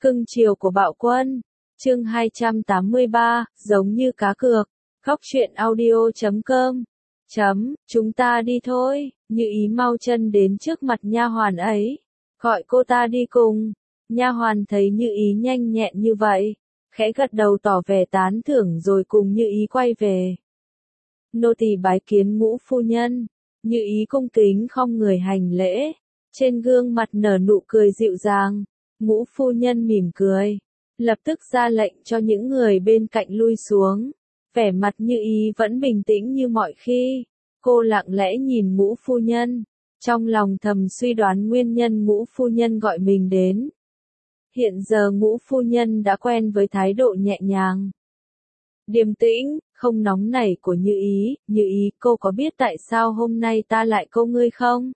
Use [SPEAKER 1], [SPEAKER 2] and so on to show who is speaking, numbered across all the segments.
[SPEAKER 1] Cưng chiều của Bạo Quân. Chương 283, giống như cá cược. Góc truyện audio.com. Chúng ta đi thôi. Như Ý mau chân đến trước mặt nha hoàn ấy, gọi cô ta đi cùng. Nha hoàn thấy Như Ý nhanh nhẹn như vậy, khẽ gật đầu tỏ vẻ tán thưởng rồi cùng Như Ý quay về. Nô tỳ bái kiến Ngũ phu nhân. Như Ý cung kính khom người hành lễ, trên gương mặt nở nụ cười dịu dàng. Ngũ phu nhân mỉm cười, lập tức ra lệnh cho những người bên cạnh lui xuống. Vẻ mặt Như Ý vẫn bình tĩnh như mọi khi. Cô lặng lẽ nhìn Ngũ phu nhân, trong lòng thầm suy đoán nguyên nhân Ngũ phu nhân gọi mình đến. Hiện giờ Ngũ phu nhân đã quen với thái độ nhẹ nhàng, điềm tĩnh, không nóng nảy của Như Ý. Như Ý, cô có biết tại sao hôm nay ta lại câu ngươi không?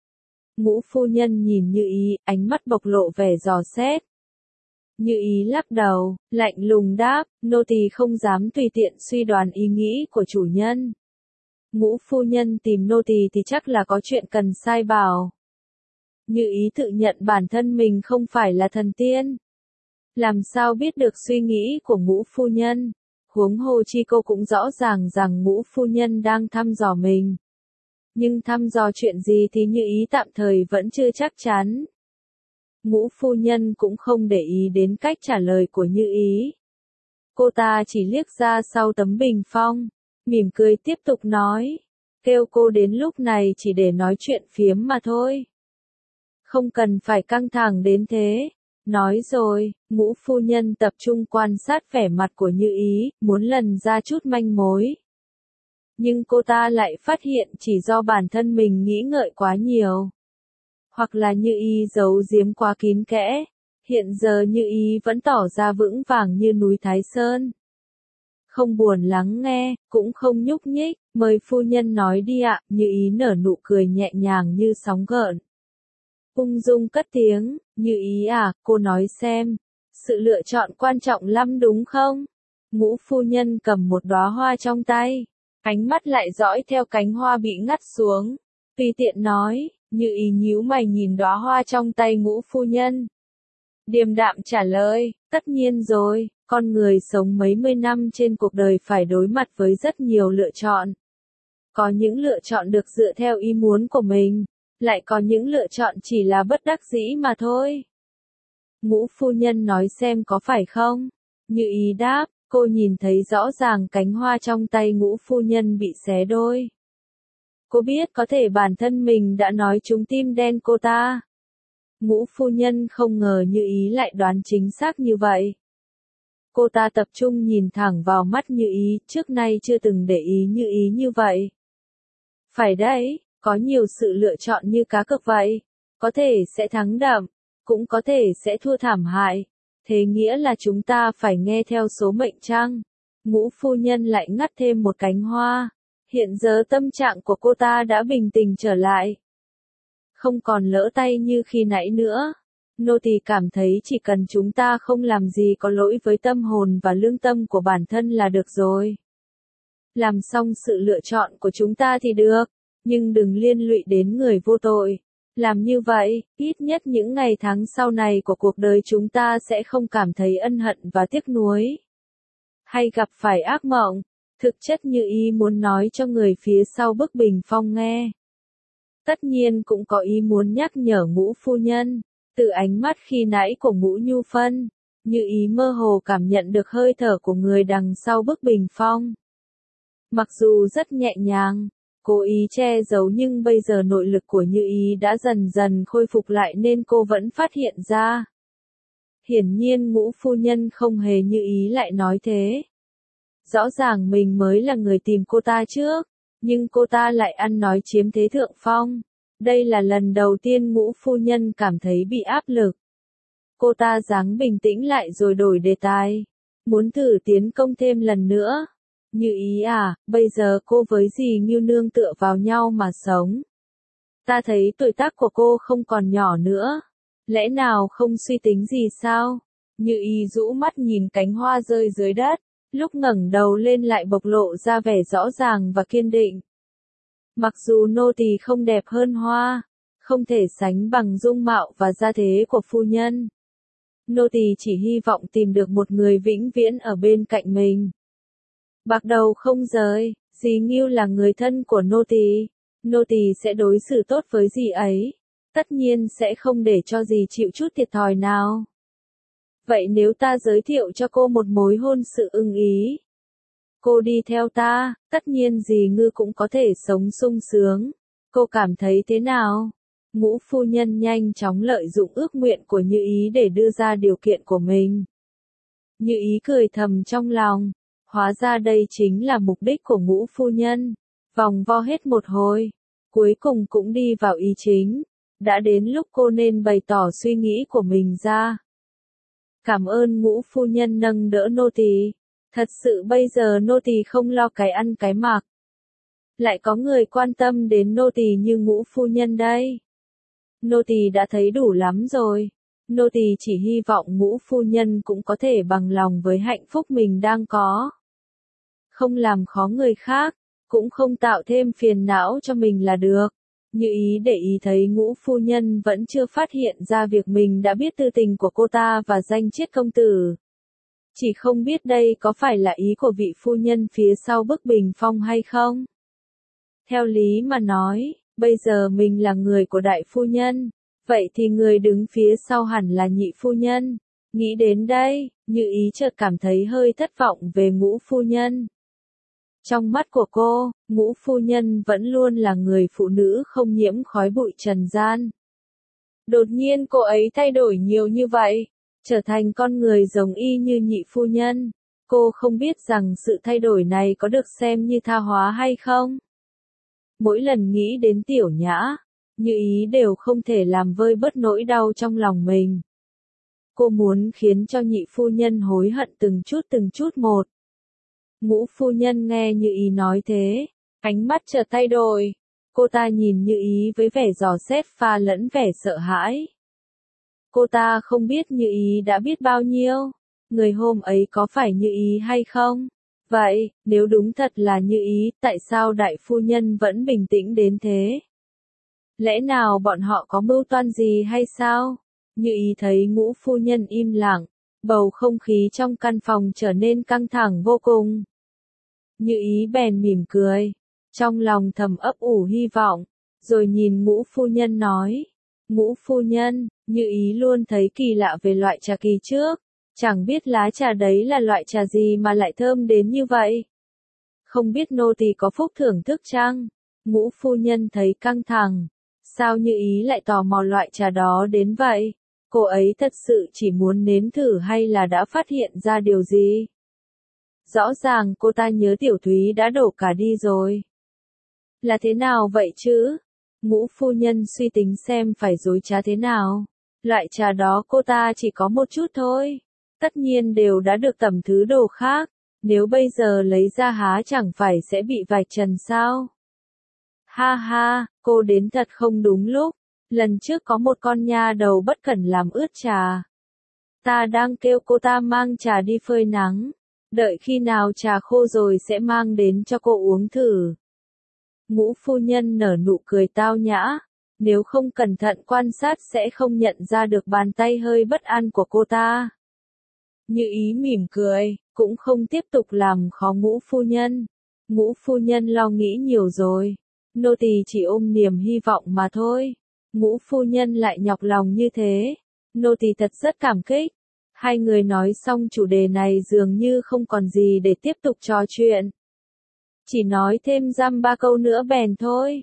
[SPEAKER 1] Ngũ phu nhân nhìn Như Ý, ánh mắt bộc lộ vẻ dò xét. Như Ý lắc đầu, lạnh lùng đáp, nô tỳ không dám tùy tiện suy đoán ý nghĩ của chủ nhân. Ngũ phu nhân tìm nô tỳ thì chắc là có chuyện cần sai bảo. Như Ý tự nhận bản thân mình không phải là thần tiên, làm sao biết được suy nghĩ của Ngũ phu nhân? Huống hồ chi cô cũng rõ ràng rằng Ngũ phu nhân đang thăm dò mình. Nhưng thăm dò chuyện gì thì Như Ý tạm thời vẫn chưa chắc chắn. Ngũ phu nhân cũng không để ý đến cách trả lời của Như Ý. Cô ta chỉ liếc ra sau tấm bình phong, mỉm cười tiếp tục nói, kêu cô đến lúc này chỉ để nói chuyện phiếm mà thôi. Không cần phải căng thẳng đến thế. Nói rồi, Ngũ phu nhân tập trung quan sát vẻ mặt của Như Ý, muốn lần ra chút manh mối. Nhưng cô ta lại phát hiện chỉ do bản thân mình nghĩ ngợi quá nhiều, hoặc là Như Ý giấu giếm quá kín kẽ. Hiện giờ Như Ý vẫn tỏ ra vững vàng như núi Thái Sơn, không buồn lắng nghe, cũng không nhúc nhích. Mời phu nhân nói đi ạ. Như Ý nở nụ cười nhẹ nhàng như sóng gợn, ung dung cất tiếng, Như Ý à, cô nói xem, sự lựa chọn quan trọng lắm đúng không? Ngũ phu nhân cầm một đóa hoa trong tay, ánh mắt lại dõi theo cánh hoa bị ngắt xuống, tùy tiện nói. Như Ý nhíu mày nhìn đóa hoa trong tay Ngũ phu nhân, điềm đạm trả lời, tất nhiên rồi, con người sống mấy mươi năm trên cuộc đời phải đối mặt với rất nhiều lựa chọn. Có những lựa chọn được dựa theo ý muốn của mình, lại có những lựa chọn chỉ là bất đắc dĩ mà thôi. Ngũ phu nhân nói xem có phải không? Như Ý đáp, cô nhìn thấy rõ ràng cánh hoa trong tay Ngũ phu nhân bị xé đôi. Cô biết có thể bản thân mình đã nói trúng tim đen cô ta. Ngũ phu nhân không ngờ Như Ý lại đoán chính xác như vậy. Cô ta tập trung nhìn thẳng vào mắt Như Ý, trước nay chưa từng để ý Như Ý như vậy. Phải đấy, có nhiều sự lựa chọn như cá cược vậy. Có thể sẽ thắng đậm, cũng có thể sẽ thua thảm hại. Thế nghĩa là chúng ta phải nghe theo số mệnh chăng? Ngũ phu nhân lại ngắt thêm một cánh hoa. Hiện giờ tâm trạng của cô ta đã bình tĩnh trở lại, không còn lỡ tay như khi nãy nữa. Nô tỳ cảm thấy chỉ cần chúng ta không làm gì có lỗi với tâm hồn và lương tâm của bản thân là được rồi. Làm xong sự lựa chọn của chúng ta thì được, nhưng đừng liên lụy đến người vô tội. Làm như vậy, ít nhất những ngày tháng sau này của cuộc đời chúng ta sẽ không cảm thấy ân hận và tiếc nuối, hay gặp phải ác mộng. Thực chất Như Ý muốn nói cho người phía sau bức bình phong nghe. Tất nhiên cũng có ý muốn nhắc nhở Ngũ phu nhân. Từ ánh mắt khi nãy của Ngũ Nhu Phân, Như Ý mơ hồ cảm nhận được hơi thở của người đằng sau bức bình phong. Mặc dù rất nhẹ nhàng, cố ý che giấu, nhưng bây giờ nội lực của Như Ý đã dần dần khôi phục lại nên cô vẫn phát hiện ra. Hiển nhiên Ngũ phu nhân không hề Như Ý lại nói thế. Rõ ràng mình mới là người tìm cô ta trước, nhưng cô ta lại ăn nói chiếm thế thượng phong. Đây là lần đầu tiên Ngũ phu nhân cảm thấy bị áp lực. Cô ta ráng bình tĩnh lại rồi đổi đề tài, muốn thử tiến công thêm lần nữa. Như Ý à, bây giờ cô với dì Ngưu nương tựa vào nhau mà sống. Ta thấy tuổi tác của cô không còn nhỏ nữa, lẽ nào không suy tính gì sao? Như Ý rũ mắt nhìn cánh hoa rơi dưới đất, lúc ngẩng đầu lên lại bộc lộ ra vẻ rõ ràng và kiên định. Mặc dù nô tỳ không đẹp hơn hoa, không thể sánh bằng dung mạo và gia thế của phu nhân, Nô tỳ chỉ hy vọng tìm được một người vĩnh viễn ở bên cạnh mình. Bạc đầu không rời, dì Ngưu là người thân của nô tỳ sẽ đối xử tốt với dì ấy, tất nhiên sẽ không để cho dì chịu chút thiệt thòi nào. Vậy nếu ta giới thiệu cho cô một mối hôn sự ưng ý, cô đi theo ta, tất nhiên dì Ngư cũng có thể sống sung sướng. Cô cảm thấy thế nào? Ngũ phu nhân nhanh chóng lợi dụng ước nguyện của Như Ý để đưa ra điều kiện của mình. Như Ý cười thầm trong lòng, hóa ra đây chính là mục đích của Ngũ phu nhân. Vòng vo hết một hồi, cuối cùng cũng đi vào ý chính. Đã đến lúc cô nên bày tỏ suy nghĩ của mình ra. Cảm ơn Ngũ phu nhân nâng đỡ nô tỳ. Thật sự bây giờ nô tỳ không lo cái ăn cái mặc. Lại có người quan tâm đến nô tỳ như Ngũ phu nhân đây. Nô tỳ đã thấy đủ lắm rồi. Nô tỳ chỉ hy vọng Ngũ phu nhân cũng có thể bằng lòng với hạnh phúc mình đang có. Không làm khó người khác, cũng không tạo thêm phiền não cho mình là được. Như Ý để ý thấy Ngũ phu nhân vẫn chưa phát hiện ra việc mình đã biết tư tình của cô ta và danh chiết công tử. Chỉ không biết đây có phải là ý của vị phu nhân phía sau bức bình phong hay không? Theo lý mà nói, bây giờ mình là người của đại phu nhân, vậy thì người đứng phía sau hẳn là nhị phu nhân. Nghĩ đến đây, Như Ý chợt cảm thấy hơi thất vọng về Ngũ phu nhân. Trong mắt của cô, Ngũ phu nhân vẫn luôn là người phụ nữ không nhiễm khói bụi trần gian. Đột nhiên cô ấy thay đổi nhiều như vậy, trở thành con người giống y như nhị phu nhân. Cô không biết rằng sự thay đổi này có được xem như tha hóa hay không. Mỗi lần nghĩ đến Tiểu Nhã, Như Ý đều không thể làm vơi bớt nỗi đau trong lòng mình. Cô muốn khiến cho nhị phu nhân hối hận từng chút một. Ngũ phu nhân nghe Như Ý nói thế, ánh mắt chợt thay đổi. Cô ta nhìn Như Ý với vẻ dò xét pha lẫn vẻ sợ hãi. Cô ta không biết Như Ý đã biết bao nhiêu. Người hôm ấy có phải Như Ý hay không? Vậy, nếu đúng thật là Như Ý, tại sao đại phu nhân vẫn bình tĩnh đến thế? Lẽ nào bọn họ có mưu toan gì hay sao? Như Ý thấy Ngũ phu nhân im lặng, bầu không khí trong căn phòng trở nên căng thẳng vô cùng. Như Ý bèn mỉm cười, trong lòng thầm ấp ủ hy vọng, rồi nhìn Ngũ phu nhân nói. Ngũ phu nhân, Như Ý luôn thấy kỳ lạ về loại trà kỳ trước. Chẳng biết lá trà đấy là loại trà gì mà lại thơm đến như vậy. Không biết nô tỳ có phúc thưởng thức chăng? Ngũ phu nhân thấy căng thẳng. Sao Như Ý lại tò mò loại trà đó đến vậy? Cô ấy thật sự chỉ muốn nếm thử hay là đã phát hiện ra điều gì? Rõ ràng cô ta nhớ Tiểu Thúy đã đổ cả đi rồi. Là thế nào vậy chứ? Ngũ phu nhân suy tính xem phải dối trá thế nào. Loại trà đó cô ta chỉ có một chút thôi. Tất nhiên đều đã được tẩm thứ đồ khác. Nếu bây giờ lấy ra há chẳng phải sẽ bị vạch trần sao? Ha ha, cô đến thật không đúng lúc. Lần trước có một con nha đầu bất cẩn làm ướt trà. Ta đang kêu cô ta mang trà đi phơi nắng. Đợi khi nào trà khô rồi sẽ mang đến cho cô uống thử. Ngũ phu nhân nở nụ cười tao nhã. Nếu không cẩn thận quan sát sẽ không nhận ra được bàn tay hơi bất an của cô ta. Như Ý mỉm cười, cũng không tiếp tục làm khó Ngũ phu nhân. Ngũ phu nhân lo nghĩ nhiều rồi. Nô tỳ chỉ ôm niềm hy vọng mà thôi. Ngũ phu nhân lại nhọc lòng như thế. Nô tỳ thật rất cảm kích. Hai người nói xong chủ đề này dường như không còn gì để tiếp tục trò chuyện. Chỉ nói thêm dăm ba câu nữa bèn thôi.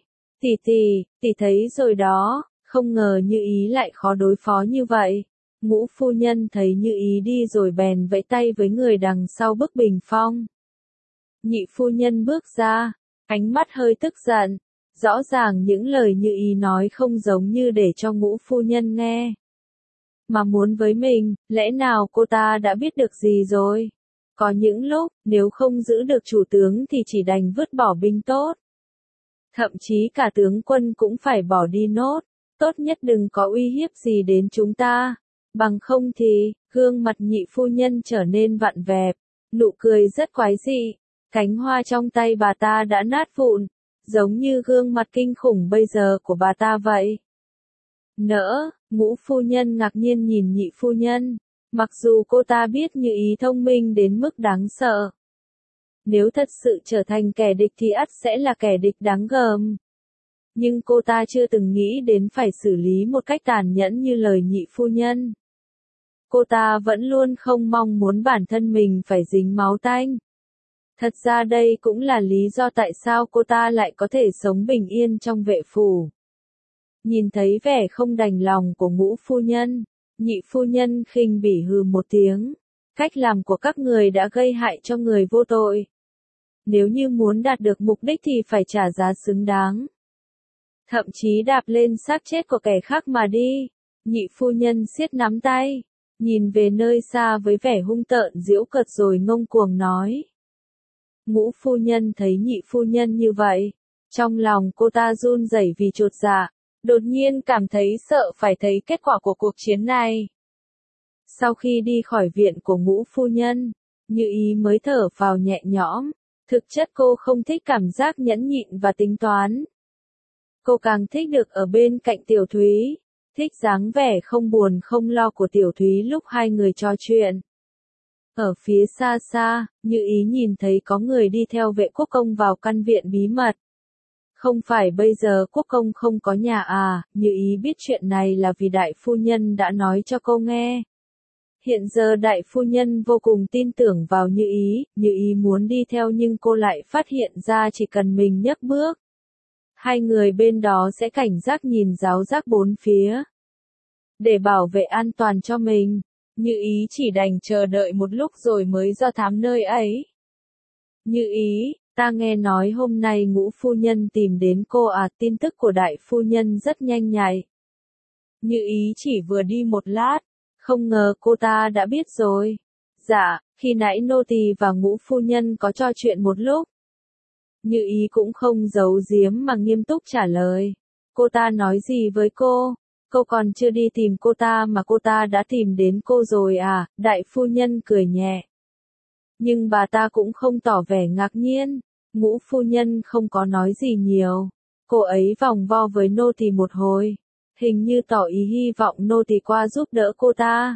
[SPEAKER 1] Tỷ thấy rồi đó, không ngờ Như Ý lại khó đối phó như vậy. Ngũ phu nhân thấy Như Ý đi rồi bèn vẫy tay với người đằng sau bức bình phong. Nhị phu nhân bước ra, ánh mắt hơi tức giận. Rõ ràng những lời Như Ý nói không giống như để cho Ngũ phu nhân nghe. Mà muốn với mình, lẽ nào cô ta đã biết được gì rồi? Có những lúc, nếu không giữ được chủ tướng thì chỉ đành vứt bỏ binh tốt. Thậm chí cả tướng quân cũng phải bỏ đi nốt. Tốt nhất đừng có uy hiếp gì đến chúng ta. Bằng không thì, gương mặt nhị phu nhân trở nên vặn vẹo, nụ cười rất quái dị. Cánh hoa trong tay bà ta đã nát vụn, giống như gương mặt kinh khủng bây giờ của bà ta vậy. Ngũ phu nhân ngạc nhiên nhìn nhị phu nhân. Mặc dù cô ta biết Như Ý thông minh đến mức đáng sợ. Nếu thật sự trở thành kẻ địch thì ắt sẽ là kẻ địch đáng gờm. Nhưng cô ta chưa từng nghĩ đến phải xử lý một cách tàn nhẫn như lời nhị phu nhân. Cô ta vẫn luôn không mong muốn bản thân mình phải dính máu tanh. Thật ra đây cũng là lý do tại sao cô ta lại có thể sống bình yên trong vệ phủ. Nhìn thấy vẻ không đành lòng của ngũ phu nhân, nhị phu nhân khinh bỉ hừ một tiếng. Cách làm của các người đã gây hại cho người vô tội. Nếu như muốn đạt được mục đích thì phải trả giá xứng đáng. Thậm chí đạp lên xác chết của kẻ khác mà đi. Nhị phu nhân siết nắm tay, nhìn về nơi xa với vẻ hung tợn giễu cợt rồi ngông cuồng nói. Ngũ phu nhân thấy nhị phu nhân như vậy, trong lòng cô ta run rẩy vì chột dạ, đột nhiên cảm thấy sợ phải thấy kết quả của cuộc chiến này. Sau khi đi khỏi viện của ngũ phu nhân, Như Ý mới thở phào nhẹ nhõm, thực chất cô không thích cảm giác nhẫn nhịn và tính toán. Cô càng thích được ở bên cạnh Tiểu Thúy, thích dáng vẻ không buồn không lo của Tiểu Thúy lúc hai người trò chuyện. Ở phía xa xa, Như Ý nhìn thấy có người đi theo vệ quốc công vào căn viện bí mật. Không phải bây giờ quốc công không có nhà à, Như Ý biết chuyện này là vì đại phu nhân đã nói cho cô nghe. Hiện giờ đại phu nhân vô cùng tin tưởng vào Như Ý muốn đi theo nhưng cô lại phát hiện ra chỉ cần mình nhấc bước. Hai người bên đó sẽ cảnh giác nhìn giáo giác bốn phía. Để bảo vệ an toàn cho mình, Như Ý chỉ đành chờ đợi một lúc rồi mới do thám nơi ấy. Như Ý, ta nghe nói hôm nay ngũ phu nhân tìm đến cô à, tin tức của đại phu nhân rất nhanh nhạy. Như Ý chỉ vừa đi một lát, không ngờ cô ta đã biết rồi. Dạ, khi nãy nô tỳ và ngũ phu nhân có trò chuyện một lúc. Như Ý cũng không giấu giếm mà nghiêm túc trả lời. Cô ta nói gì với cô? Cô còn chưa đi tìm cô ta mà cô ta đã tìm đến cô rồi à? Đại phu nhân cười nhẹ. Nhưng bà ta cũng không tỏ vẻ ngạc nhiên. Ngũ phu nhân không có nói gì nhiều. Cô ấy vòng vo với nô tỳ một hồi. Hình như tỏ ý hy vọng nô tỳ qua giúp đỡ cô ta.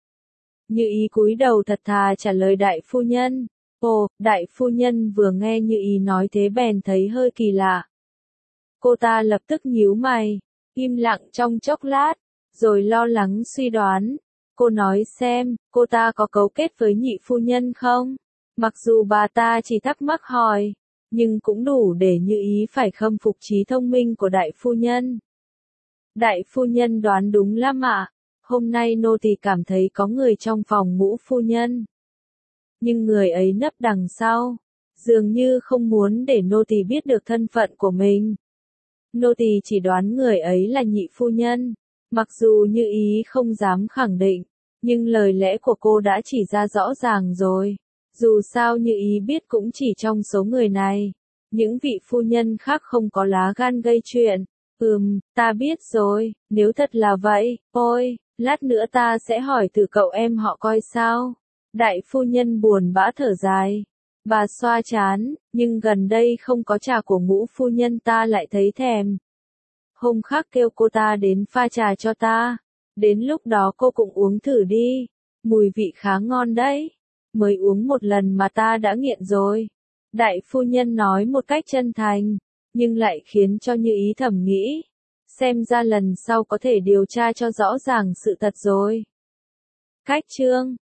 [SPEAKER 1] Như Ý cúi đầu thật thà trả lời đại phu nhân. Ồ, đại phu nhân vừa nghe Như Ý nói thế bèn thấy hơi kỳ lạ. Cô ta lập tức nhíu mày, im lặng trong chốc lát, rồi lo lắng suy đoán. Cô nói xem, cô ta có cấu kết với nhị phu nhân không? Mặc dù bà ta chỉ thắc mắc hỏi, nhưng cũng đủ để Như Ý phải khâm phục trí thông minh của đại phu nhân. Đại phu nhân đoán đúng lắm ạ. Hôm nay nô tỳ cảm thấy có người trong phòng ngũ phu nhân. Nhưng người ấy nấp đằng sau, dường như không muốn để nô tỳ biết được thân phận của mình. Nô tỳ chỉ đoán người ấy là nhị phu nhân. Mặc dù Như Ý không dám khẳng định, nhưng lời lẽ của cô đã chỉ ra rõ ràng rồi. Dù sao Như Ý biết cũng chỉ trong số người này, những vị phu nhân khác không có lá gan gây chuyện. Ta biết rồi, nếu thật là vậy, ôi, lát nữa ta sẽ hỏi thử cậu em họ coi sao. Đại phu nhân buồn bã thở dài. Bà xoa trán, nhưng gần đây không có trà của ngũ phu nhân ta lại thấy thèm. Hôm khác kêu cô ta đến pha trà cho ta. Đến lúc đó cô cũng uống thử đi. Mùi vị khá ngon đấy. Mới uống một lần mà ta đã nghiện rồi. Đại phu nhân nói một cách chân thành, nhưng lại khiến cho Như Ý thầm nghĩ. Xem ra lần sau có thể điều tra cho rõ ràng sự thật rồi. Cách chương